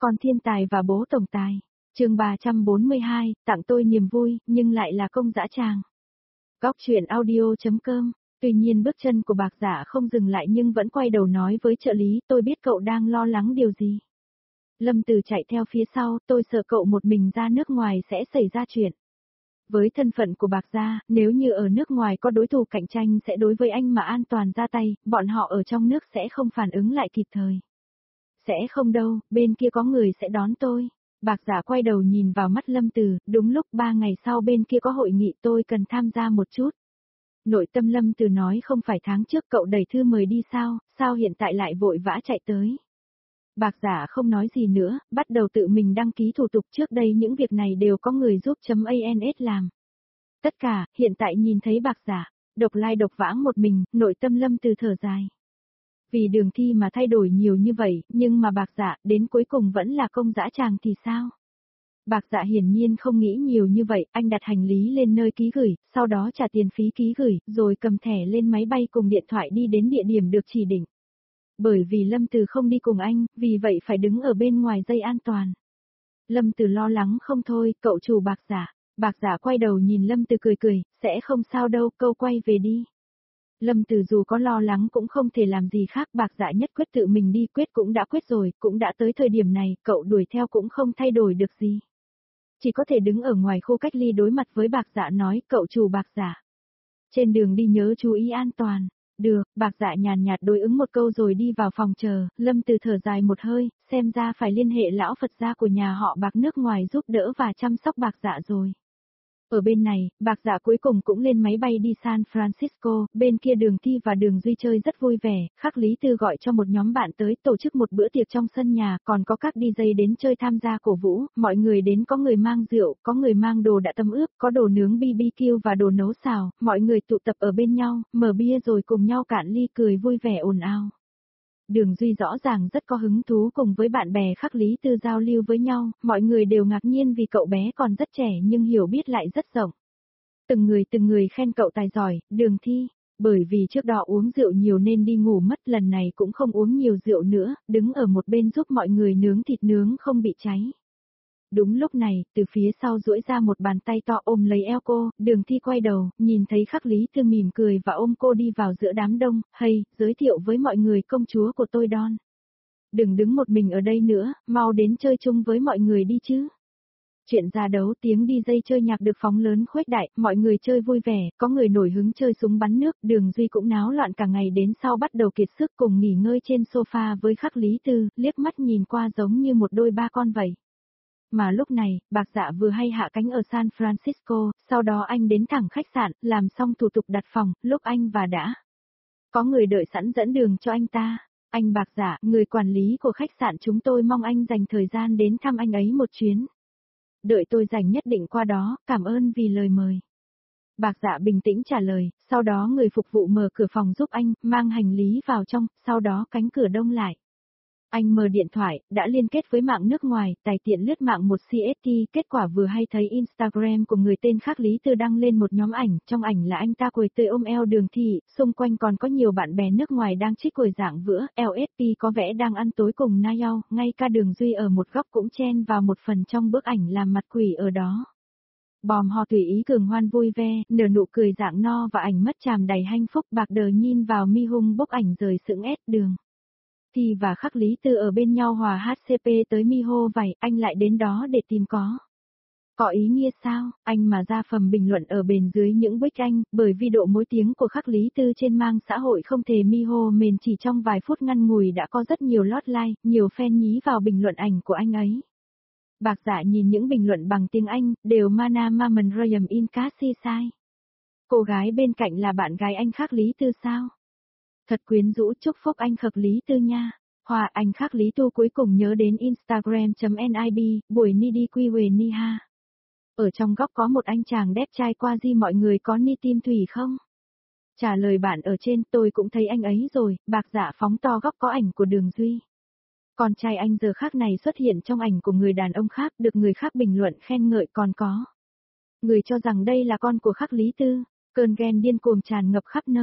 Con thiên tài và bố tổng tài. Chương 342, tặng tôi niềm vui, nhưng lại là công dã tràng. Góc truyện audio.com. Tuy nhiên bước chân của Bạc Dạ không dừng lại nhưng vẫn quay đầu nói với trợ lý, tôi biết cậu đang lo lắng điều gì. Lâm Từ chạy theo phía sau, tôi sợ cậu một mình ra nước ngoài sẽ xảy ra chuyện. Với thân phận của Bạc Gia, nếu như ở nước ngoài có đối thủ cạnh tranh sẽ đối với anh mà an toàn ra tay, bọn họ ở trong nước sẽ không phản ứng lại kịp thời. Sẽ không đâu, bên kia có người sẽ đón tôi. Bạc Dạ quay đầu nhìn vào mắt Lâm Từ, đúng lúc 3 ngày sau bên kia có hội nghị tôi cần tham gia một chút. Nội tâm Lâm Từ nói không phải tháng trước cậu đẩy thư mời đi sao hiện tại lại vội vã chạy tới. Bạc Dạ không nói gì nữa, bắt đầu tự mình đăng ký thủ tục, trước đây những việc này đều có người giúp.ans làm. Tất cả, hiện tại nhìn thấy Bạc Dạ, độc lai độc vãng một mình, nội tâm Lâm Từ thở dài. Vì đường thi mà thay đổi nhiều như vậy, nhưng mà Bạc Dạ đến cuối cùng vẫn là công dã tràng thì sao? Bạc Dạ hiển nhiên không nghĩ nhiều như vậy, anh đặt hành lý lên nơi ký gửi, sau đó trả tiền phí ký gửi, rồi cầm thẻ lên máy bay cùng điện thoại đi đến địa điểm được chỉ định. Bởi vì Lâm Từ không đi cùng anh, vì vậy phải đứng ở bên ngoài dây an toàn. Lâm Từ lo lắng không thôi, cậu chủ Bạc Dạ. Bạc Dạ quay đầu nhìn Lâm Từ cười, sẽ không sao đâu, câu quay về đi. Lâm Từ dù có lo lắng cũng không thể làm gì khác, Bạc Dạ nhất quyết tự mình đi, quyết cũng đã quyết rồi, cũng đã tới thời điểm này, cậu đuổi theo cũng không thay đổi được gì. Chỉ có thể đứng ở ngoài khu cách ly đối mặt với Bạc Dạ nói, cậu chủ Bạc Dạ. Trên đường đi nhớ chú ý an toàn. Được, Bạc Dạ nhàn nhạt đối ứng một câu rồi đi vào phòng chờ, Lâm Từ thở dài một hơi, xem ra phải liên hệ lão Phật gia của nhà họ Bạc nước ngoài giúp đỡ và chăm sóc Bạc Dạ rồi. Ở bên này, Bạc Dạ cuối cùng cũng lên máy bay đi San Francisco, bên kia Đường Thi và Đường Duy chơi rất vui vẻ, Khắc Lý Tư gọi cho một nhóm bạn tới tổ chức một bữa tiệc trong sân nhà, còn có các DJ đến chơi tham gia cổ vũ, mọi người đến có người mang rượu, có người mang đồ đã tâm ướp, có đồ nướng BBQ và đồ nấu xào, mọi người tụ tập ở bên nhau, mở bia rồi cùng nhau cạn ly cười vui vẻ ồn ào. Đường Duy rõ ràng rất có hứng thú cùng với bạn bè Khắc Lý Tư giao lưu với nhau, mọi người đều ngạc nhiên vì cậu bé còn rất trẻ nhưng hiểu biết lại rất rộng. Từng người khen cậu tài giỏi, Đường Thi, bởi vì trước đó uống rượu nhiều nên đi ngủ mất, lần này cũng không uống nhiều rượu nữa, đứng ở một bên giúp mọi người nướng thịt nướng không bị cháy. Đúng lúc này, từ phía sau duỗi ra một bàn tay to ôm lấy eo cô, Đường Thi quay đầu, nhìn thấy Khắc Lý Tư mỉm cười và ôm cô đi vào giữa đám đông, hay, giới thiệu với mọi người công chúa của tôi Don. Đừng đứng một mình ở đây nữa, mau đến chơi chung với mọi người đi chứ. Chuyện ra đấu tiếng DJ chơi nhạc được phóng lớn khuếch đại, mọi người chơi vui vẻ, có người nổi hứng chơi súng bắn nước, Đường Duy cũng náo loạn cả ngày đến sau bắt đầu kiệt sức cùng nghỉ ngơi trên sofa với Khắc Lý Tư, liếc mắt nhìn qua giống như một đôi ba con vậy. Mà lúc này, Bạc Dạ vừa hay hạ cánh ở San Francisco, sau đó anh đến thẳng khách sạn, làm xong thủ tục đặt phòng, lúc anh và đã có người đợi sẵn dẫn đường cho anh ta. Anh Bạc Dạ, người quản lý của khách sạn chúng tôi mong anh dành thời gian đến thăm anh ấy một chuyến. Đợi tôi rảnh nhất định qua đó, cảm ơn vì lời mời. Bạc Dạ bình tĩnh trả lời, sau đó người phục vụ mở cửa phòng giúp anh, mang hành lý vào trong, sau đó cánh cửa đông lại. Anh mở điện thoại, đã liên kết với mạng nước ngoài, tài tiện lướt mạng một CST, kết quả vừa hay thấy Instagram của người tên Khắc Lý Tư đăng lên một nhóm ảnh, trong ảnh là anh ta quỳ tươi ôm eo Đường Thi, xung quanh còn có nhiều bạn bè nước ngoài đang trích quỳ dạng vữa, LSP có vẻ đang ăn tối cùng Nayao, ngay cả Đường Duy ở một góc cũng chen vào một phần trong bức ảnh làm mặt quỷ ở đó. Bòm ho tùy ý cường hoan vui ve, nở nụ cười dạng no và ảnh mất tràm đầy hạnh phúc. Bạc Đờ nhìn vào mi hung bốc ảnh rời sững ét Đường Thi và Khắc Lý Tư ở bên nhau hòa HCP tới mi hô vảy, anh lại đến đó để tìm có ý nghĩa sao, anh mà ra phẩm bình luận ở bên dưới những bích anh, bởi vì độ mối tiếng của Khắc Lý Tư trên mạng xã hội không thể mi hô mền, chỉ trong vài phút ngắn ngủi đã có rất nhiều lót like, nhiều fan nhí vào bình luận ảnh của anh ấy. Bạc Dạ nhìn những bình luận bằng tiếng Anh, đều Mana Maman Rayam in Cassie sai. Cô gái bên cạnh là bạn gái anh Khắc Lý Tư sao? Thật quyến rũ, chúc phúc anh Khắc Lý Tư nha. Hòa anh Khắc Lý Tu cuối cùng nhớ đến Instagram.nib, buổi ni đi quy huề ni ha. Ở trong góc có một anh chàng đẹp trai qua di, mọi người có ni tim thủy không? Trả lời bạn ở trên, tôi cũng thấy anh ấy rồi. Bạc Dạ phóng to góc có ảnh của Đường Duy. Con trai anh giờ khác này xuất hiện trong ảnh của người đàn ông khác, được người khác bình luận khen ngợi, còn có người cho rằng đây là con của Khắc Lý Tư. Cơn ghen điên cuồng tràn ngập khắp nơi.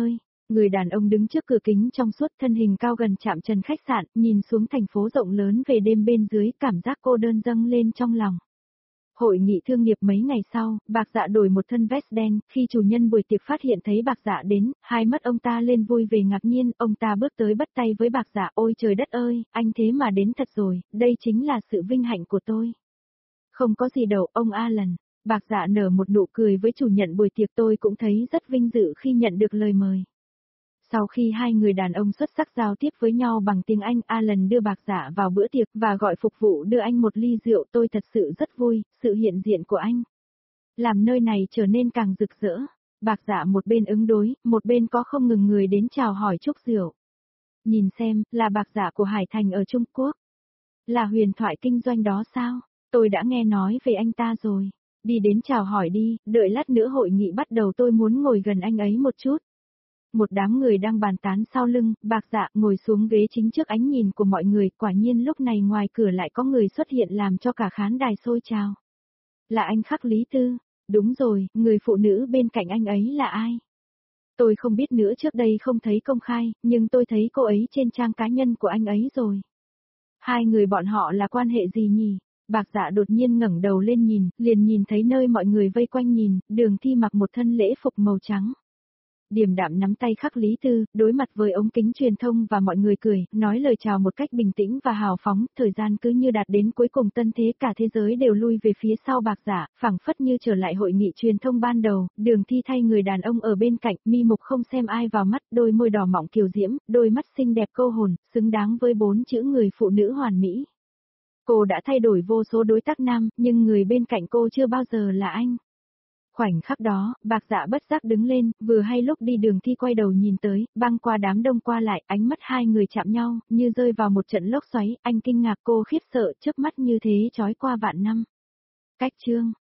Người đàn ông đứng trước cửa kính trong suốt, thân hình cao gần chạm trần khách sạn, nhìn xuống thành phố rộng lớn về đêm bên dưới, cảm giác cô đơn dâng lên trong lòng. Hội nghị thương nghiệp mấy ngày sau, Bạc Dạ đổi một thân vest đen, khi chủ nhân buổi tiệc phát hiện thấy Bạc Dạ đến, hai mắt ông ta lên vui vẻ ngạc nhiên, ông ta bước tới bắt tay với Bạc Dạ, ôi trời đất ơi, anh thế mà đến thật rồi, đây chính là sự vinh hạnh của tôi. Không có gì đâu, ông Alan. Bạc Dạ nở một nụ cười với chủ nhận buổi tiệc, tôi cũng thấy rất vinh dự khi nhận được lời mời. Sau khi hai người đàn ông xuất sắc giao tiếp với nhau bằng tiếng Anh, Alan đưa Bạc Dạ vào bữa tiệc và gọi phục vụ đưa anh một ly rượu. Tôi thật sự rất vui, sự hiện diện của anh làm nơi này trở nên càng rực rỡ. Bạc Dạ một bên ứng đối, một bên có không ngừng người đến chào hỏi chúc rượu. Nhìn xem, là Bạc Dạ của Hải Thành ở Trung Quốc. Là huyền thoại kinh doanh đó sao? Tôi đã nghe nói về anh ta rồi. Đi đến chào hỏi đi, đợi lát nữa hội nghị bắt đầu tôi muốn ngồi gần anh ấy một chút. Một đám người đang bàn tán sau lưng, Bạc Dạ ngồi xuống ghế chính trước ánh nhìn của mọi người, quả nhiên lúc này ngoài cửa lại có người xuất hiện làm cho cả khán đài sôi trào. Là anh Khắc Lý Tư, đúng rồi, người phụ nữ bên cạnh anh ấy là ai? Tôi không biết nữa, trước đây không thấy công khai, nhưng tôi thấy cô ấy trên trang cá nhân của anh ấy rồi. Hai người bọn họ là quan hệ gì nhỉ? Bạc Dạ đột nhiên ngẩng đầu lên nhìn, liền nhìn thấy nơi mọi người vây quanh nhìn, Đường Thi mặc một thân lễ phục màu trắng. Điềm đạm nắm tay Khắc Lý Tư, đối mặt với ống kính truyền thông và mọi người cười, nói lời chào một cách bình tĩnh và hào phóng, thời gian cứ như đạt đến cuối cùng tân thế, cả thế giới đều lui về phía sau Bạc Dạ, phảng phất như trở lại hội nghị truyền thông ban đầu. Đường Thi thay người đàn ông ở bên cạnh, mi mục không xem ai vào mắt, đôi môi đỏ mọng kiều diễm, đôi mắt xinh đẹp câu hồn, xứng đáng với 4 chữ người phụ nữ hoàn mỹ. Cô đã thay đổi vô số đối tác nam, nhưng người bên cạnh cô chưa bao giờ là anh. Khoảnh khắc đó, Bạc Dạ bất giác đứng lên, vừa hay lúc đi Đường Thi quay đầu nhìn tới, băng qua đám đông qua lại, ánh mắt hai người chạm nhau, như rơi vào một trận lốc xoáy, anh kinh ngạc, cô khiếp sợ, chớp mắt như thế chói qua vạn năm. Cách chương